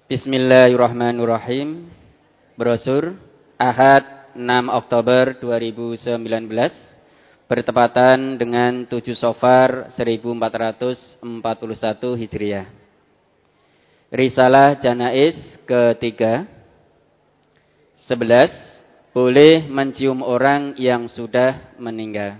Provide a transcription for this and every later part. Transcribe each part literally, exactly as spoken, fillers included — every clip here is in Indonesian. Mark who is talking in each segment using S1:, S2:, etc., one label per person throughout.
S1: Bismillahirrahmanirrahim. Brosur Ahad enam Oktober dua ribu sembilan belas bertepatan dengan tujuh Safar seribu empat ratus empat puluh satu Hijriah. Risalah Janaiz ketiga. Sebelas. Boleh mencium orang yang sudah meninggal.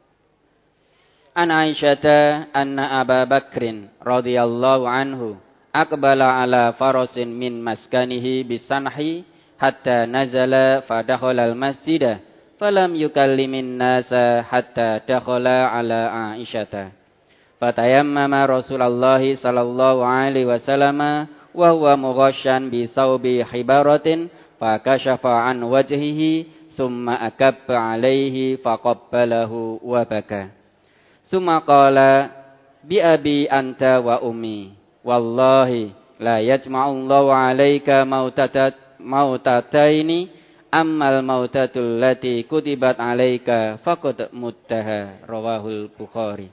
S1: An Aisyata anna Aba Bakrin radhiyallahu anhu aqbala ala farasin min maskanihi bisanhi hatta nazala fadakhala al-masjida falam yukallimin nasa hatta dakhala ala Aisyata fatayammama Rasulullah sallallahu alaihi wasallam wa huwa mughasyan bi thawbi hibaratin fakashafa an wajhihi summa akabba alaihi faqabbalahu wa baka summa qala bi abi anta wa ummi wallahi la yajma'ullahu 'alaika mautatat mautataini ammal mautatul lati kutibat 'alaika faqad muttaha rawahul Bukhari.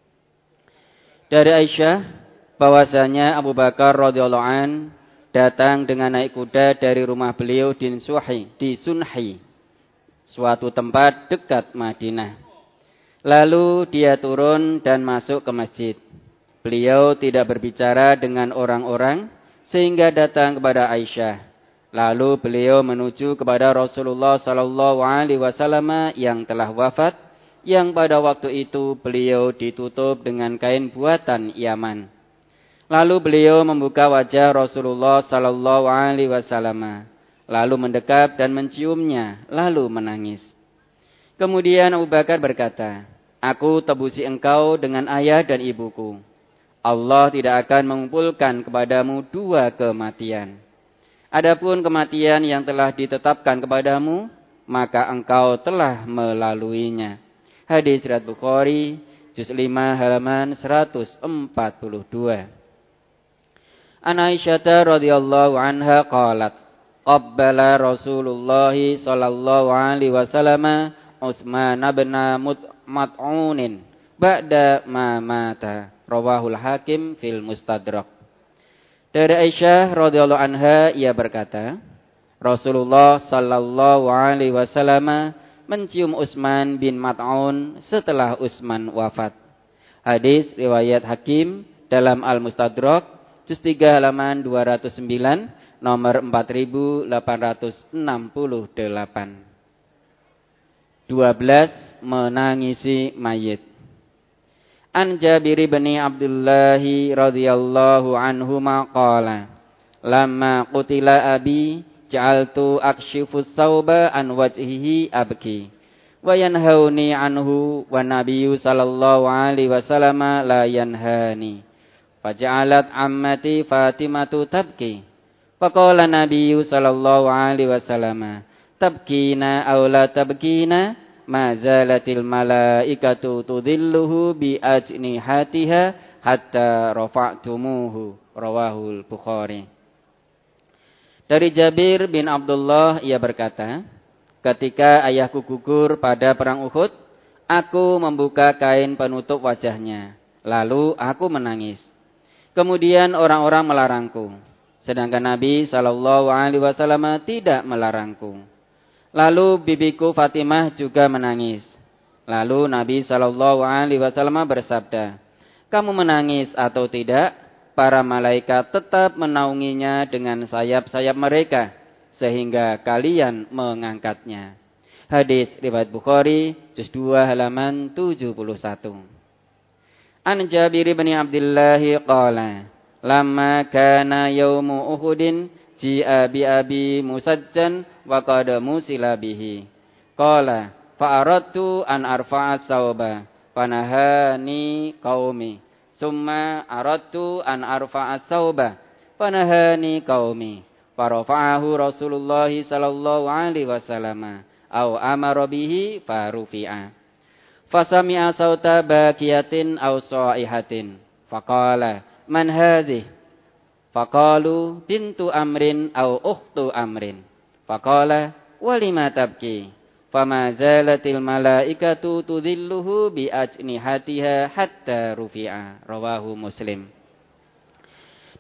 S1: Dari Aisyah bahwasanya Abu Bakar radhiyallahu an datang dengan naik kuda dari rumah beliau di Sunhi, di Sunhi, suatu tempat dekat Madinah. Lalu dia turun dan masuk ke masjid. Beliau tidak berbicara dengan orang-orang sehingga datang kepada Aisyah. Lalu beliau menuju kepada Rasulullah sallallahu alaihi wasallam yang telah wafat, yang pada waktu itu beliau ditutup dengan kain buatan Yaman. Lalu beliau membuka wajah Rasulullah sallallahu alaihi wasallam, lalu mendekat dan menciumnya, lalu menangis. Kemudian Abu Bakar berkata, "Aku tebusi engkau dengan ayah dan ibuku. Allah tidak akan mengumpulkan kepadamu dua kematian. Adapun kematian yang telah ditetapkan kepadamu, maka engkau telah melaluinya." Hadis riwayat Bukhari, juz lima halaman seratus empat puluh dua. An Aisyah radhiyallahu anha qalat, qabbala Rasulullah sallallahu alaihi wasallam Utsman bin Mat'unin ba'da ma mata. Rawahul Hakim fil Mustadrak. Dari Aisyah radhiyallahu anha ia berkata, Rasulullah sallallahu alaihi wasallam mencium Utsman bin Mat'un setelah Utsman wafat. Hadis riwayat Hakim dalam Al-Mustadrak juz tiga halaman dua ratus sembilan nomor empat ribu delapan ratus enam puluh delapan. dua belas. Menangisi mayit. An Jabir bin Abdullah radhiyallahu anhuma qala lamma qutila abi ja'altu akshifu thawba an wajhihi abki wa yanhauni anhu wa nabiyyu sallallahu alaihi wasallam la yanhani faja'alat ammati Fatimatu tabki faqala nabiyyu sallallahu alaihi wasallam tabkina aw la tabkina ma zalatil malaikatu tudhilluhu bi ajnihatiha hatta rafa'tumuhu. Rawahul Bukhari. Dari Jabir bin Abdullah ia berkata, ketika ayahku gugur pada perang Uhud, aku membuka kain penutup wajahnya, lalu aku menangis. Kemudian orang-orang melarangku, sedangkan Nabi sallallahu alaihi wasallam tidak melarangku. Lalu bibiku Fatimah juga menangis. Lalu Nabi sallallahu alaihi wasallam bersabda, "Kamu menangis atau tidak, para malaikat tetap menaunginya dengan sayap-sayap mereka sehingga kalian mengangkatnya." Hadis riwayat Bukhari, juz dua halaman tujuh puluh satu. An Jabir bin Abdullah qala, "Lamma kana yaumu Uhudin ji'a bi abi musajjan wa qad musila bihi qala fa aradtu an arfa'a thawba fanahani qaumi summa aradtu an arfa'a thawba fanahani qaumi farafa'ahu Rasulullah sallallahu alaihi wasallam au amara bihi farufi'a fasami'a sauta baqiyatin aw sa'ihatin faqala man hadhihi faqalu bintu amrin au ukhtu amrin faqala walima tabki fama zalatil malaikatu tudhilluhu bi ajnihatiha hatta rufi'a. Rawahu Muslim.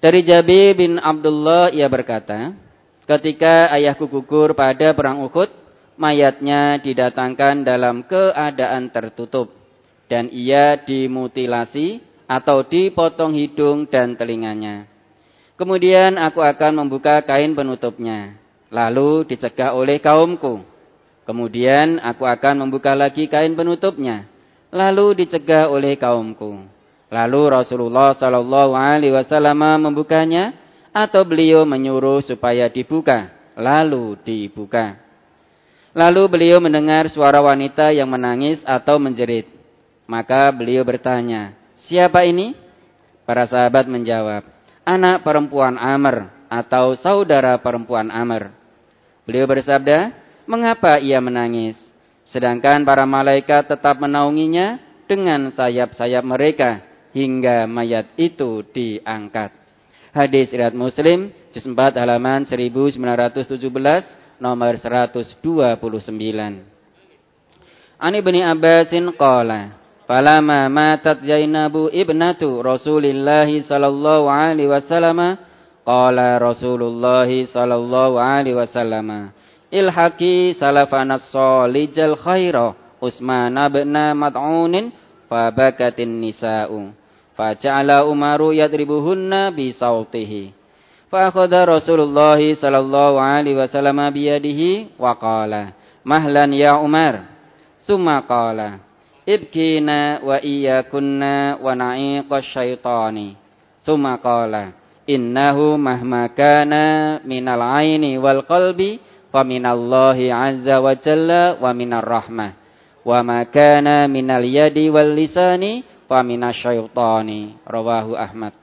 S1: Dari Jabir bin Abdullah ia berkata, ketika ayahku gugur pada perang Uhud, mayatnya didatangkan dalam keadaan tertutup dan ia dimutilasi atau dipotong hidung dan telinganya. Kemudian aku akan membuka kain penutupnya, lalu dicegah oleh kaumku. Kemudian aku akan membuka lagi kain penutupnya, lalu dicegah oleh kaumku. Lalu Rasulullah Shallallahu Alaihi Wasallam membukanya, atau beliau menyuruh supaya dibuka, lalu dibuka. Lalu beliau mendengar suara wanita yang menangis atau menjerit. Maka beliau bertanya, siapa ini? Para sahabat menjawab, anak perempuan Amr atau saudara perempuan Amr. Beliau bersabda, mengapa ia menangis? Sedangkan para malaikat tetap menaunginya dengan sayap-sayap mereka hingga mayat itu diangkat. Hadis riwayat Muslim, juz empat halaman seribu sembilan ratus tujuh belas, nomor seratus dua puluh sembilan. Ani Ibnu Abbasin qala, falamma matat Zainabu ibnatu Rasulillah sallallahu alaihi wasallam, qala Rasulullah sallallahu alaihi wasallam, ilhaqi salafana shalijal khaira Utsman bin Mad'un fa bakatin nisa'u. Faja'ala Umaru yadribuhunna bi sautihi. Fa akhadha Rasulullah sallallahu alaihi wasallam bi yadihi wa qala, mahlan ya Umar. Summa qala, ibkina wa iyyakunna wa na'iqasy syaitani. Summa qala, innahu mahma kana minal aini wal qalbi fa minallahi azza wa jalla wa minar rahmah. Wa ma kana minal yadi wal lisani faminasyaitani. Rawahu Ahmad.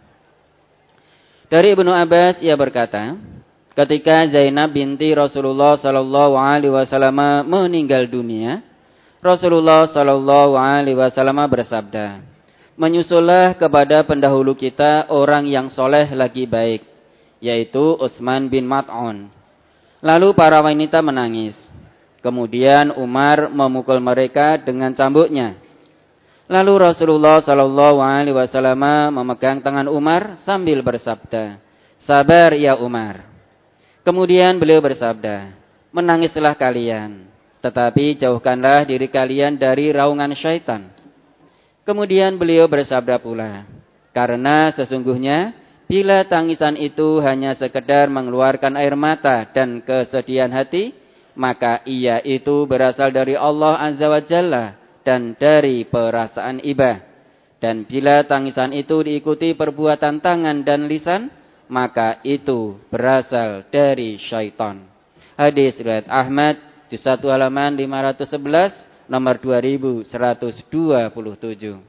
S1: Dari Ibnu Abbas ia berkata, ketika Zainab binti Rasulullah sallallahu alaihi wasallam meninggal dunia, Rasulullah sallallahu alaihi wasallam bersabda, menyusullah kepada pendahulu kita orang yang soleh lagi baik, yaitu Utsman bin Mad'un. Lalu para wanita menangis. Kemudian Umar memukul mereka dengan cambuknya. Lalu Rasulullah Shallallahu Alaihi Wasallam memegang tangan Umar sambil bersabda, sabar ya Umar. Kemudian beliau bersabda, menangislah kalian, tetapi jauhkanlah diri kalian dari raungan syaitan. Kemudian beliau bersabda pula, karena sesungguhnya bila tangisan itu hanya sekedar mengeluarkan air mata dan kesedihan hati, maka ia itu berasal dari Allah Azza wa Jalla dan dari perasaan iba. Dan bila tangisan itu diikuti perbuatan tangan dan lisan, maka itu berasal dari syaitan. Hadis riwayat Ahmad, juz satu halaman lima ratus sebelas, nomor dua ribu seratus dua puluh tujuh.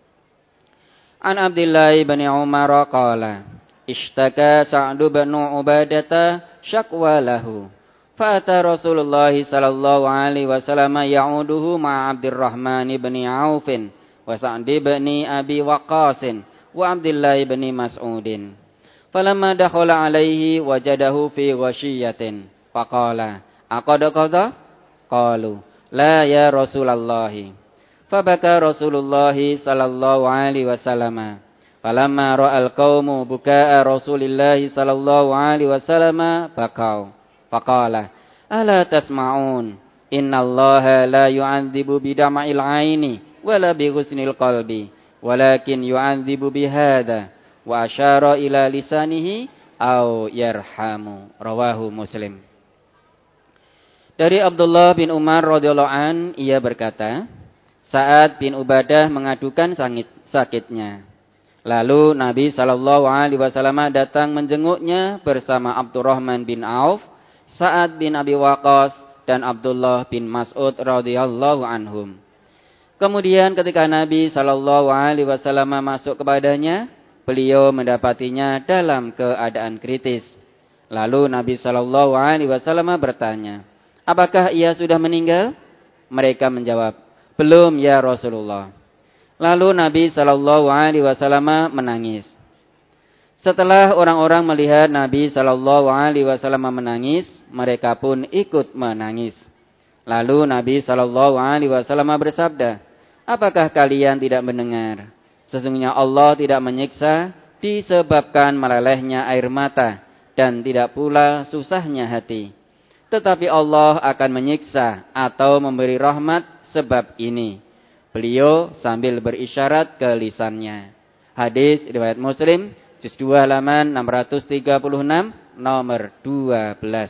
S1: An Abdullah bin Umar qala, ishtaka Sa'd bin Ubadah syakwa lahu. Fa'ata Rasulullah sallallahu alaihi wasallam ya'uduhu ma'a Abdurrahman bin Auf wa Sa'd bin Abi Waqqas wa Abdullah bin Mas'ud. Falamma dakhala alaihi wajadahu fi ghasyiyatin faqala, aqad qadha? Qalu, la ya Rasulullah. Fabaka Rasulullah sallallahu alaihi wasallam. Falamma ra'al qaumu bukaa Rasulillah sallallahu alaihi wasallam bakau. Faqala, ala tasma'un, innallaha la yu'adzibu bidama'il aini wala bighusnil qalbi, walakin yu'adzibu bihadza, wa asyara ila lisanihi au yarhamu. Rawahu Muslim. Dari Abdullah bin Umar radhiyallahu an, ia berkata, Sa'ad bin Ubadah mengadukan sakit, sakitnya. Lalu Nabi sallallahu alaihi wasallam datang menjenguknya bersama Abdurrahman bin Auf, Sa'ad bin Abi Waqqas dan Abdullah bin Mas'ud radhiyallahu anhum. Kemudian ketika Nabi sallallahu alaihi wasallam masuk kepadanya, beliau mendapatinya dalam keadaan kritis. Lalu Nabi sallallahu alaihi wasallam bertanya, apakah ia sudah meninggal? Mereka menjawab, belum ya Rasulullah. Lalu Nabi sallallahu alaihi wasallam menangis. Setelah orang-orang melihat Nabi sallallahu alaihi wasallam menangis, mereka pun ikut menangis. Lalu Nabi sallallahu alaihi wasallam bersabda, apakah kalian tidak mendengar? Sesungguhnya Allah tidak menyiksa disebabkan melelehnya air mata dan tidak pula susahnya hati. Tetapi Allah akan menyiksa atau memberi rahmat sebab ini. Beliau sambil berisyarat ke lisannya. Hadis riwayat Muslim, juz dua halaman enam ratus tiga puluh enam, nomor dua belas.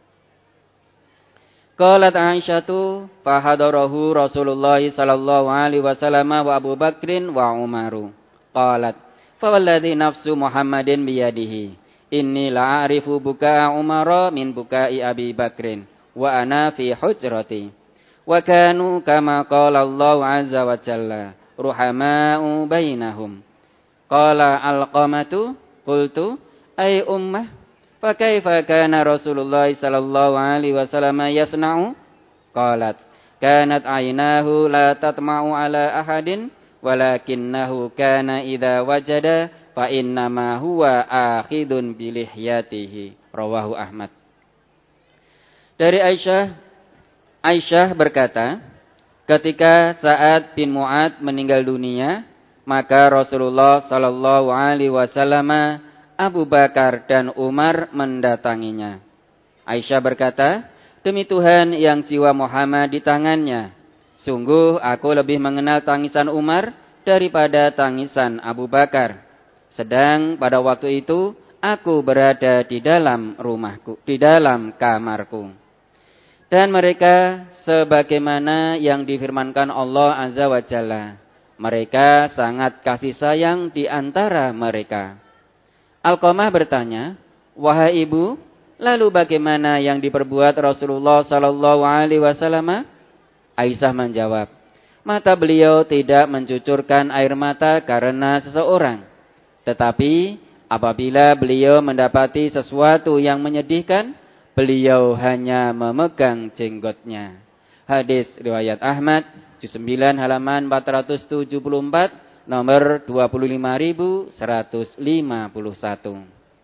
S1: Qalat Aisyatu fahadarahu Rasulullah sallallahu alaihi wasallam wa Abu Bakrin wa Umaru. Qalat fa walladhi nafsu Muhammadin biyadihi inni la'arifu buka'a Umara min buka'i Abi Bakrin wa ana fi hujrati wa kanu kama qala Allah azza wa jalla ruhama'u bainahum. Qala Alqamatu qultu ay ummah fa kaifa kana Rasulullah sallallahu alaihi wasallam yasna'u? Qalat kanat aynahu la tatma'u ala ahadin walakinnahu kana idza wajada fa innama huwa akhidun bilihyatihi. Rawahu Ahmad. Dari Aisyah, Aisyah berkata, ketika Sa'ad bin Mu'ad meninggal dunia, maka Rasulullah sallallahu alaihi wasallam, Abu Bakar dan Umar mendatanginya. Aisyah berkata, demi Tuhan yang jiwa Muhammad di tangannya, sungguh aku lebih mengenal tangisan Umar daripada tangisan Abu Bakar. Sedang pada waktu itu aku berada di dalam rumahku, di dalam kamarku. Dan mereka sebagaimana yang difirmankan Allah Azza wa Jalla, mereka sangat kasih sayang di antara mereka. Alqamah bertanya, wahai ibu, lalu bagaimana yang diperbuat Rasulullah sallallahu alaihi wasallam? Aisyah menjawab, mata beliau tidak mencucurkan air mata karena seseorang. Tetapi apabila beliau mendapati sesuatu yang menyedihkan, beliau hanya memegang jenggotnya. Hadis riwayat Ahmad, juz sembilan halaman empat ratus tujuh puluh empat, nomor dua puluh lima ribu seratus lima puluh satu.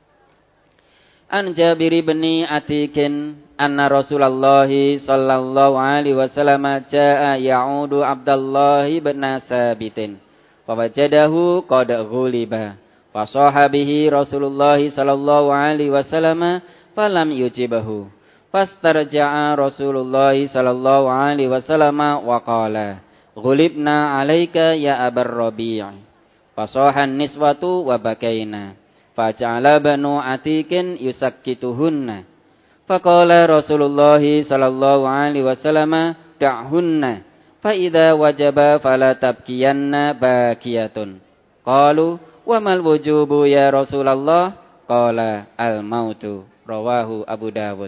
S1: An Jabir bin Atikin anna Rasulullah sallallahu alaihi wasallam jaa ya'udu Abdullah bin Sabitin fa wajadahu qad ghuliba fa sahabihi Rasulullah sallallahu alaihi wasallam falam yujibahu fastarja'a Rasulullah sallallahu alaihi wasallam wa qala ghulibna alaika ya Abar Rabi' fasahan niswatu wa bakaina faja'ala banu Atikin yusakkituhunna faqala Rasulullah sallallahu alaihi wasallam da'hunna fa idza wajaba fala tabkiyanna bakiyatun. Qalu wa mal wujubu ya Rasulullah? Qala al mautu. Rawahu Abu Dawud.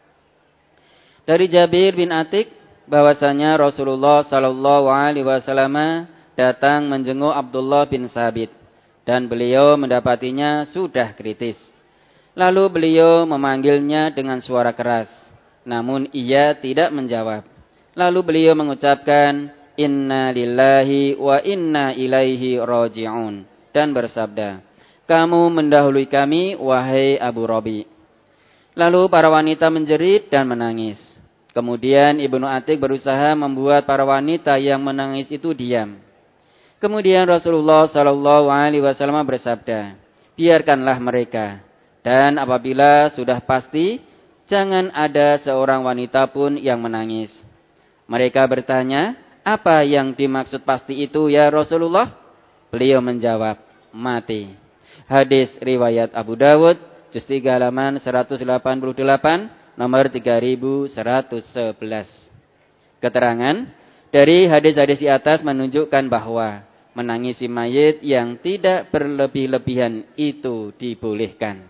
S1: Dari Jabir bin Atik bahwasanya Rasulullah sallallahu alaihi wasallam datang menjenguk Abdullah bin Sabit dan beliau mendapatinya sudah kritis. Lalu beliau memanggilnya dengan suara keras, namun ia tidak menjawab. Lalu beliau mengucapkan inna lillahi wa inna ilaihi raji'un dan bersabda, kamu mendahului kami wahai Abu Rabi'. Lalu para wanita menjerit dan menangis. Kemudian Ibnu Atik berusaha membuat para wanita yang menangis itu diam. Kemudian Rasulullah sallallahu alaihi wasallam bersabda, biarkanlah mereka. Dan apabila sudah pasti, jangan ada seorang wanita pun yang menangis. Mereka bertanya, apa yang dimaksud pasti itu ya Rasulullah? Beliau menjawab, mati. Hadis riwayat Abu Dawud, juz tiga halaman seratus delapan puluh delapan, nomor tiga ribu seratus sebelas. Keterangan dari hadis-hadis di atas menunjukkan bahwa menangisi mayit yang tidak berlebih-lebihan itu dibolehkan.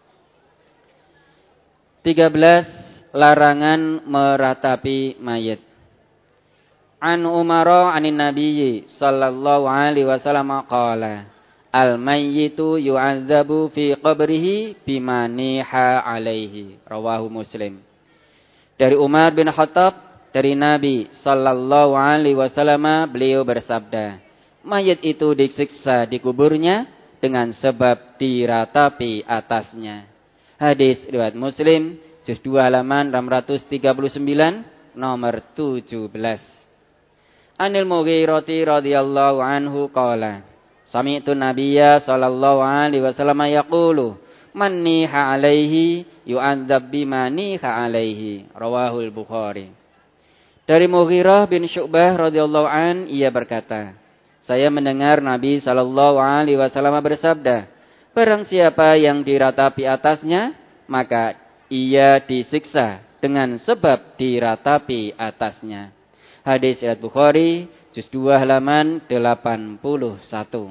S1: tiga belas. Larangan meratapi mayit. An Umar anin Nabiyyi sallallahu alaihi wasallam qala al mayyitu yu'adzabu fi qabrihi bima niha alaihi. Rawahu Muslim. Dari Umar bin Khattab dari Nabi sallallahu alaihi wasallam beliau bersabda, mayit itu disiksa di kuburnya dengan sebab diratapi atasnya. Hadis riwayat Muslim, juz dua halaman enam ratus tiga puluh sembilan, nomor tujuh belas. Anil Mughirati radhiyallahu anhu qala, Sami'tu Nabiyya sallallahu alaihi wasallam yaqulu man niha alaihi yu'adzab bima niha alaihi. Rawahul Bukhari. Dari Mughirah bin Syu'bah radhiyallahu an ia berkata, saya mendengar Nabi sallallahu alaihi wasallam bersabda, barang siapa yang diratapi atasnya, maka ia disiksa dengan sebab diratapi atasnya. Hadis riwayat Bukhari, juz dua halaman delapan puluh satu.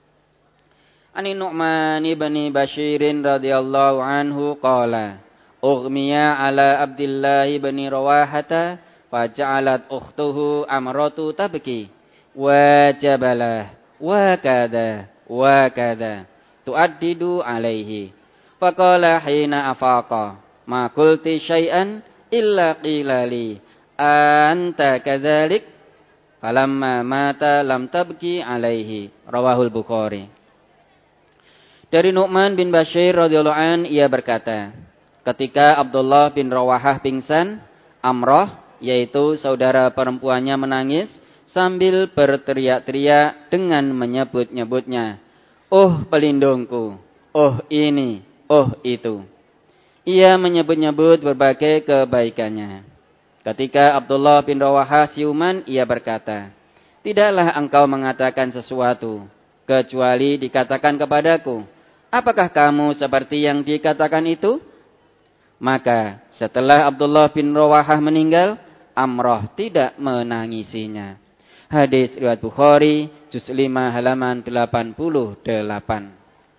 S1: Ani Nu'man ibn Bashir radhiyallahu anhu qala, ughmiya ala Abdullah ibn Rawahata faja'alat ukhtuhu Amratu tabki wa jabalah wa kada wa kada tuaddidu alaihi. Faqala hina afaqa ma qulti syai'an illa qila li anta kadzalik falamma mata lam tabki alaihi. Rawahul Bukhari. Dari Nu'man bin Bashir radhiyallahu an ia berkata, ketika Abdullah bin Rawahah pingsan, Amrah yaitu saudara perempuannya menangis sambil berteriak-teriak dengan menyebut-nyebutnya, "Oh pelindungku, oh ini, oh itu." Ia menyebut-nyebut berbagai kebaikannya. Ketika Abdullah bin Rawahah siuman, ia berkata, tidaklah engkau mengatakan sesuatu, kecuali dikatakan kepadaku, apakah kamu seperti yang dikatakan itu? Maka setelah Abdullah bin Rawahah meninggal, Amrah tidak menangisinya. Hadis riwayat Bukhari, juz lima halaman delapan puluh delapan.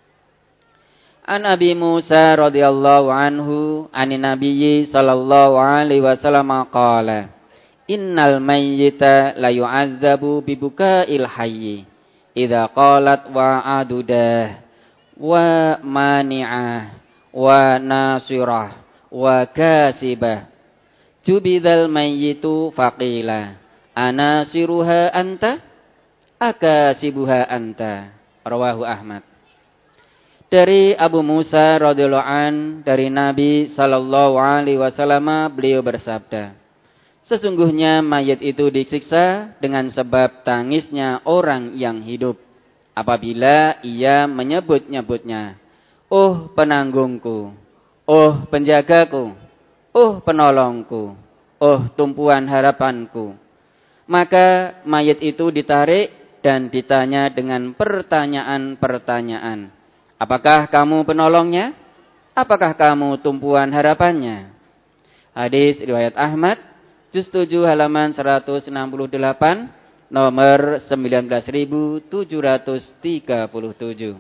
S1: An Abi Musa radhiyallahu anhu anin Nabiyyi sallallahu alaihi wasallam qala, innal mayyita la yu'adzabu bibuka'il hayyi idza qalat wa adudah wa mani'ah wa nasirah wa kasibah. Jubidal mayyitu faqila anasiruha anta akasibuha anta. Rawahu Ahmad. Dari Abu Musa radhiyallahu an dari Nabi sallallahu alaihi wasallam beliau bersabda, sesungguhnya mayit itu disiksa dengan sebab tangisnya orang yang hidup apabila ia menyebut-nyebutnya, oh penanggungku, oh penjagaku, oh penolongku, oh tumpuan harapanku. Maka mayit itu ditarik dan ditanya dengan pertanyaan-pertanyaan. Apakah kamu penolongnya? Apakah kamu tumpuan harapannya? Hadis riwayat Ahmad, juz tujuh halaman seratus enam puluh delapan, nomor sembilan belas ribu tujuh ratus tiga puluh tujuh.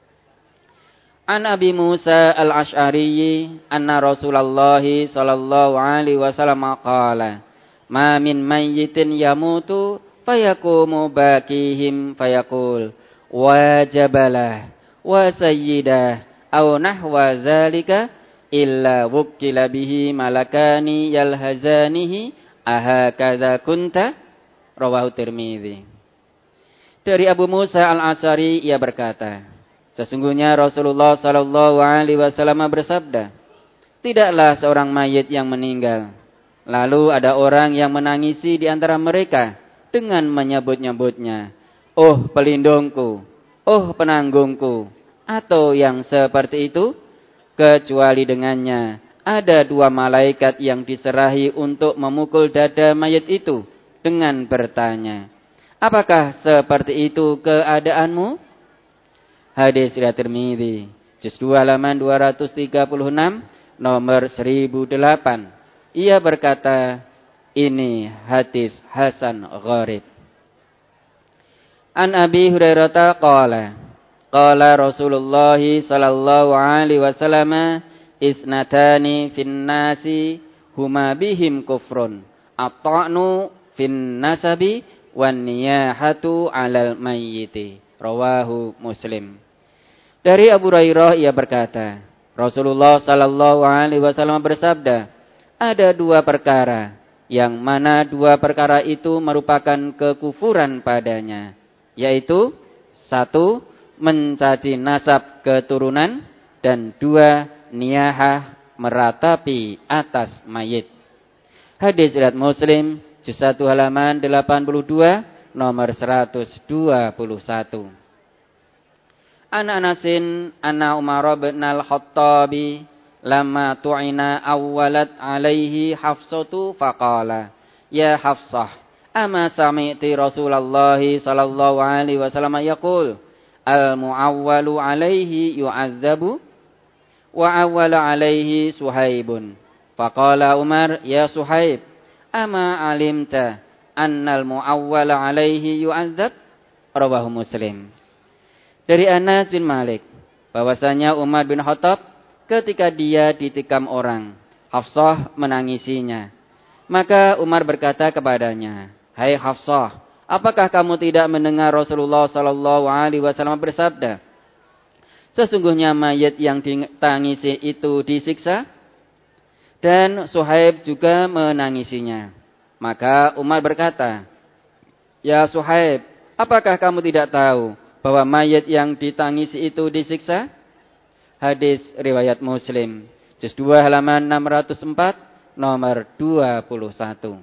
S1: An Abi Musa al-Ash'ari anna Rasulullah sallallahu alaihi wasallam qala, ma min mayyitin yamutu fayaqumu bakihim fayaqul wa jabalah wa sayyidah aw nahwa dzalika illa wukkila bihi malakani yalhazanihi ahakadza kunta. Rawahu Tirmidzi. Dari Abu Musa al-Ash'ari ia berkata, sesungguhnya Rasulullah sallallahu alaihi wasallam bersabda, tidaklah seorang mayit yang meninggal lalu ada orang yang menangisi di antara mereka dengan menyebut-nyebutnya, oh pelindungku, oh penanggungku, atau yang seperti itu, kecuali dengannya ada dua malaikat yang diserahi untuk memukul dada mayit itu dengan bertanya, apakah seperti itu keadaanmu? Hadis riwayat Tirmidzi, juz dua halaman dua ratus tiga puluh enam, nomor seribu delapan. Ia berkata, ini hadis hasan gharib. An Abi Hurairah qala, qala Rasulullah sallallahu alaihi wasallam, isnatani fin nasi huma bihim kufrun, at-ta'nu fin nasabi wan niyahatu 'alal mayyiti. Rawahu Muslim. Dari Abu Hurairah ia berkata, Rasulullah sallallahu alaihi wasallam bersabda, ada dua perkara yang mana dua perkara itu merupakan kekufuran padanya, yaitu satu, mencaci nasab keturunan, dan dua, niyahah, meratapi atas mayit. Hadis riwayat Muslim, juz satu halaman delapan puluh dua, nomor seratus dua puluh satu. An Anasin anna Umar bin al-Khattabi lamma tu'ina awwalat alaihi Hafsatu faqala ya Hafsah ama sami'ti Rasulullah sallallahu alaihi wasallam yaqul al-mu'awwalu alaihi yu'adzabu wa awwala alaihi Suhaibun faqala Umar ya Suhaib ama alimta annal mu'awwala alaihi yu'adzab. Rawahu Muslim. Dari Anas bin Malik bahwasanya Umar bin Khattab ketika dia ditikam orang, Hafsah menangisinya. Maka Umar berkata kepadanya, "Hai Hafsah, apakah kamu tidak mendengar Rasulullah sallallahu alaihi wasallam bersabda, sesungguhnya mayit yang ditangisi itu disiksa?" Dan Suhaib juga menangisinya. Maka Umar berkata, "Ya Suhaib, apakah kamu tidak tahu bahwa mayit yang ditangisi itu disiksa?" Hadis riwayat Muslim, juz dua halaman enam ratus empat, nomor dua puluh satu.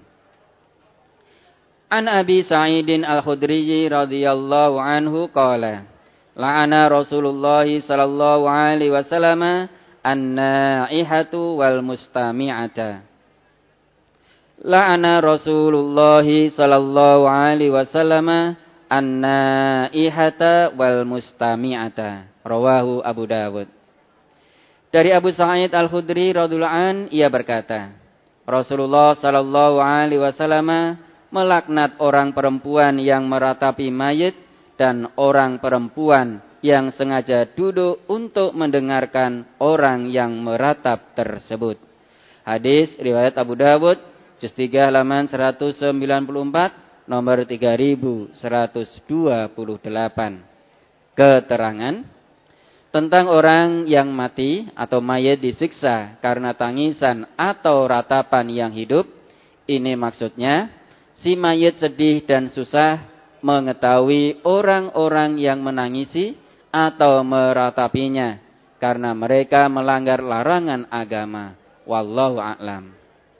S1: An Abi Sa'idin Al-Khudri radhiyallahu anhu qala, la'ana Rasulullah sallallahu alaihi wasallam an-na'ihatu wal mustami'ata. La'ana Rasulullah sallallahu alaihi wasallam an-na'ihata wal mustami'ata. Rawahu Abu Dawud. Dari Abu Sa'id Al-Khudri radhiyallahu an, ia berkata, Rasulullah sallallahu alaihi wasallam melaknat orang perempuan yang meratapi mayit dan orang perempuan yang sengaja duduk untuk mendengarkan orang yang meratap tersebut. Hadis riwayat Abu Dawud, juz tiga halaman seratus sembilan puluh empat, nomor tiga ribu seratus dua puluh delapan. Keterangan tentang orang yang mati atau mayit disiksa karena tangisan atau ratapan yang hidup. Ini maksudnya si mayit sedih dan susah mengetahui orang-orang yang menangisi atau meratapinya karena mereka melanggar larangan agama. Wallahu a'lam.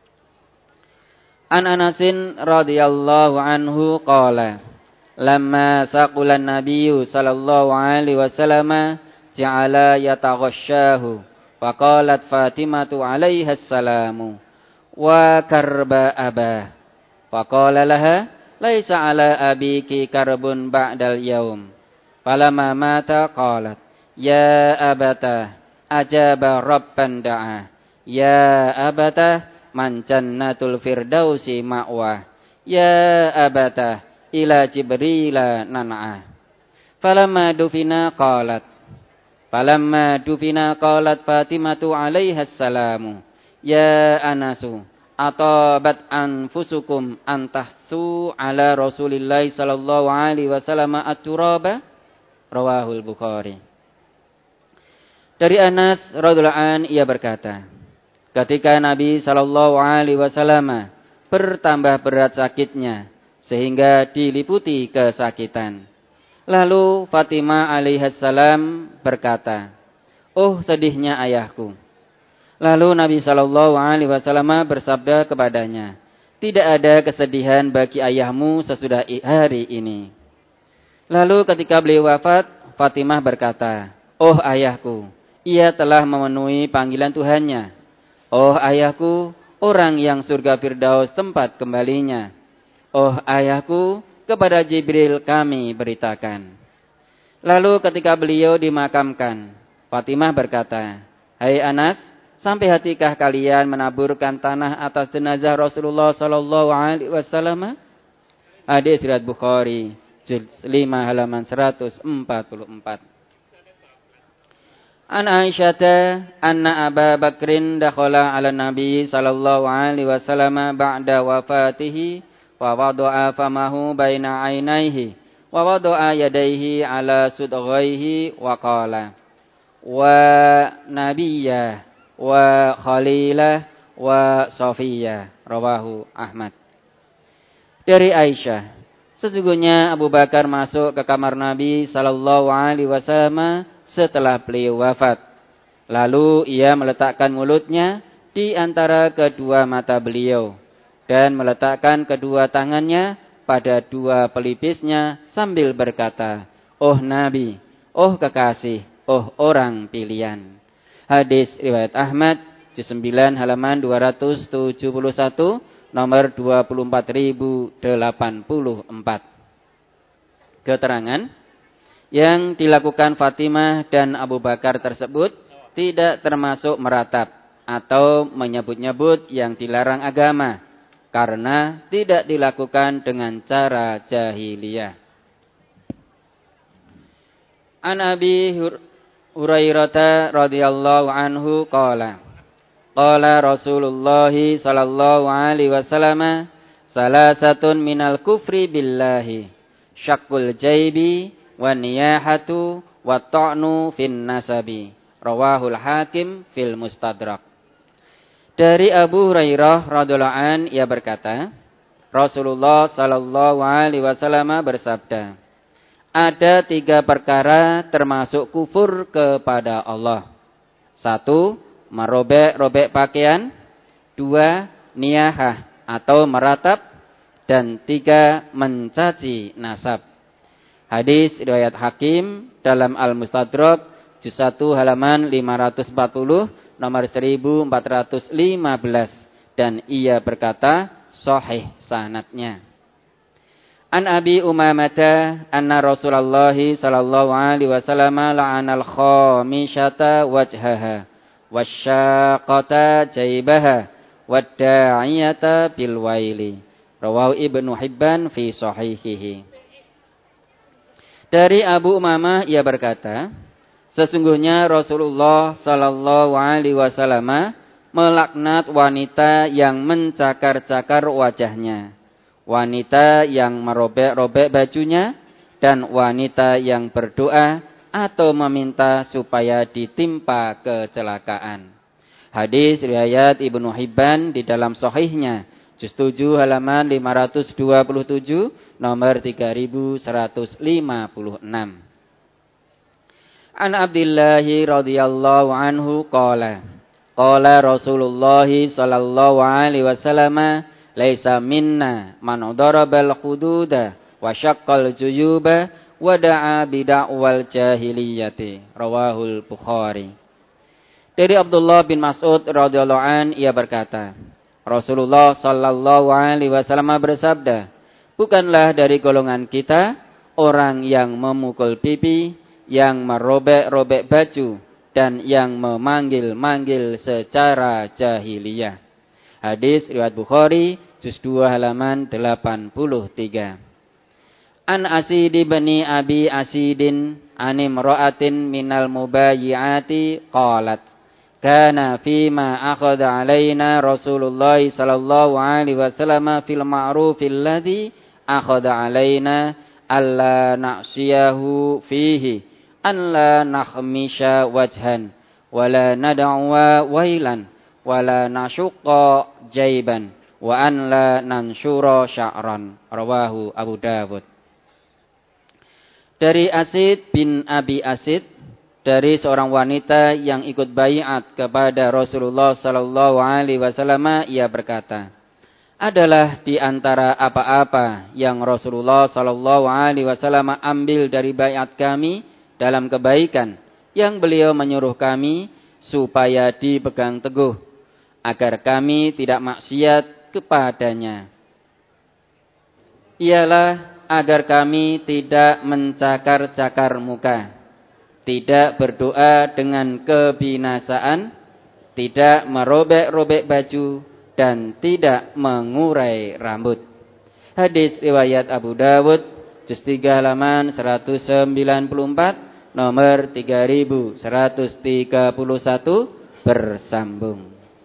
S1: An Anasin radhiyallahu anhu qala, lamma saqulan nabiyyu sallallahu alaihi wasallam ja'ala yataghashahu faqalat Fatimatu alaiha salamu wa karba abah faqala laha laisa ala abiki karbun ba'dal yaum falamma mata qalat ya abata ajaba rabban da'a ya abata man jannatul firdausi ma'wah ya abata ila jibrila nan'ah falamma dufina qalat Falamma dufina qalat Fatimatu alaiha salamu ya Anasu atabat anfusukum antahsu ala Rasulillah sallallahu alaihi wasallam at-turaba. Rawahul Bukhari. Dari Anas radhiyallahu an, ia berkata, ketika Nabi sallallahu alaihi wasallam bertambah berat sakitnya sehingga diliputi kesakitan. Lalu Fatimah alaihissalam berkata, "Oh sedihnya ayahku." Lalu Nabi shallallahu alaihi wasallam bersabda kepadanya, "Tidak ada kesedihan bagi ayahmu sesudah hari ini." Lalu ketika beliau wafat, Fatimah berkata, "Oh ayahku, ia telah memenuhi panggilan Tuhannya. Oh ayahku, orang yang surga Firdaus tempat kembalinya. Oh ayahku, kepada Jibril kami beritakan." Lalu ketika beliau dimakamkan, Fatimah berkata, "Hai Anas, sampai hatikah kalian menaburkan tanah atas jenazah Rasulullah sallallahu alaihi wasallam?" Hadis riwayat Bukhari, juz lima halaman seratus empat puluh empat. An Aisyata anna Aba Bakrin dakhala ala Nabi sallallahu alaihi wasallam ba'da wafatihi wa wada'a famahu baina ainaihi wa wada'a yadayhi ala sudghaihi wa qala wa nabiyya wa khalilah wa safiyya. Rawahu Ahmad. Dari Aisyah, sesungguhnya Abu Bakar masuk ke kamar Nabi sallallahu alaihi wasallam setelah beliau wafat. Lalu ia meletakkan mulutnya di antara kedua mata beliau dan meletakkan kedua tangannya pada dua pelipisnya sambil berkata, "Oh Nabi, oh kekasih, oh orang pilihan. Hadis riwayat Ahmad, juz sembilan halaman dua ratus tujuh puluh satu, nomor dua puluh empat ribu delapan puluh empat. Keterangan yang dilakukan Fatimah dan Abu Bakar tersebut tidak termasuk meratap atau menyebut-nyebut yang dilarang agama, karena tidak dilakukan dengan cara jahiliyah. An Abi Hurairah radhiyallahu anhu qala qala Rasulullah sallallahu alaihi wasallam salasatun minal kufri billahi syaqqul jaybi wa niyahatu wa ta'nu fin nasabi rawahul Hakim fil Mustadrak. Dari Abu Hurairah radhiyallahu an ia berkata, Rasulullah sallallahu alaihi wasallam bersabda, ada tiga perkara termasuk kufur kepada Allah. Satu, merobek-robek pakaian. Dua, niyahah atau meratap. Dan tiga, mencaci nasab. Hadis riwayat Hakim dalam Al-Mustadrak juz satu halaman lima ratus empat puluh nomor seribu empat ratus lima belas, dan ia berkata sahih sanadnya. An Abi Umamah anna Rasulullah sallallahu alaihi wasallam la'anal khamisata wajhaha wasyaqata jaybaha wadda'iyata bil waili. Rawahu Ibnu Hibban fi sahihihi. Dari Abu Umamah ia berkata, sesungguhnya Rasulullah sallallahu alaihi wasallam melaknat wanita yang mencakar-cakar wajahnya, wanita yang merobek-robek bajunya, dan wanita yang berdoa atau meminta supaya ditimpa kecelakaan. Hadis riwayat Ibnu Hibban di dalam sahihnya, juz tujuh halaman lima ratus dua puluh tujuh, nomor tiga ribu seratus lima puluh enam. An Abdillah radhiyallahu anhu qala qala Rasulullah sallallahu alaihi wasallam laisa minna man darabal hududa wa syaqqal juyuba wa da'a bid'awal jahiliyati. Rawahul Bukhari. Dari Abdullah bin Mas'ud radhiyallahu an ia berkata, Rasulullah sallallahu alaihi wasallam bersabda, bukanlah dari golongan kita orang yang memukul pipi, yang merobek-robek baju, dan yang memanggil-manggil secara jahiliyah. Hadis riwayat Bukhari, juz dua halaman delapan puluh tiga. An Asid bin Abi Asidin anim ra'atin minal mubayyi'ati qalat kana fima akhadha alaina Rasulullah sallallahu alaihi wasallam fil ma'rufil ladzi akhadha alaina alla na'siyahu fihi an la nakhmisha wajhan wala nad'wa wailan wala nasyuqqa jaiban wa an la nansyura sya'ran. Rawahu Abu Dawud. Dari Asid bin Abi Asid, dari seorang wanita yang ikut baiat kepada Rasulullah sallallahu alaihi wasallam, ia berkata, adalah di antara apa-apa yang Rasulullah sallallahu alaihi wasallam ambil dari baiat kami dalam kebaikan, yang beliau menyuruh kami supaya dipegang teguh agar kami tidak maksiat kepadanya, ialah agar kami tidak mencakar-cakar muka, tidak berdoa dengan kebinasaan, tidak merobek-robek baju, dan tidak mengurai rambut. Hadis riwayat Abu Dawud, juz tiga halaman seratus sembilan puluh empat, nomor tiga ribu seratus tiga puluh satu, bersambung.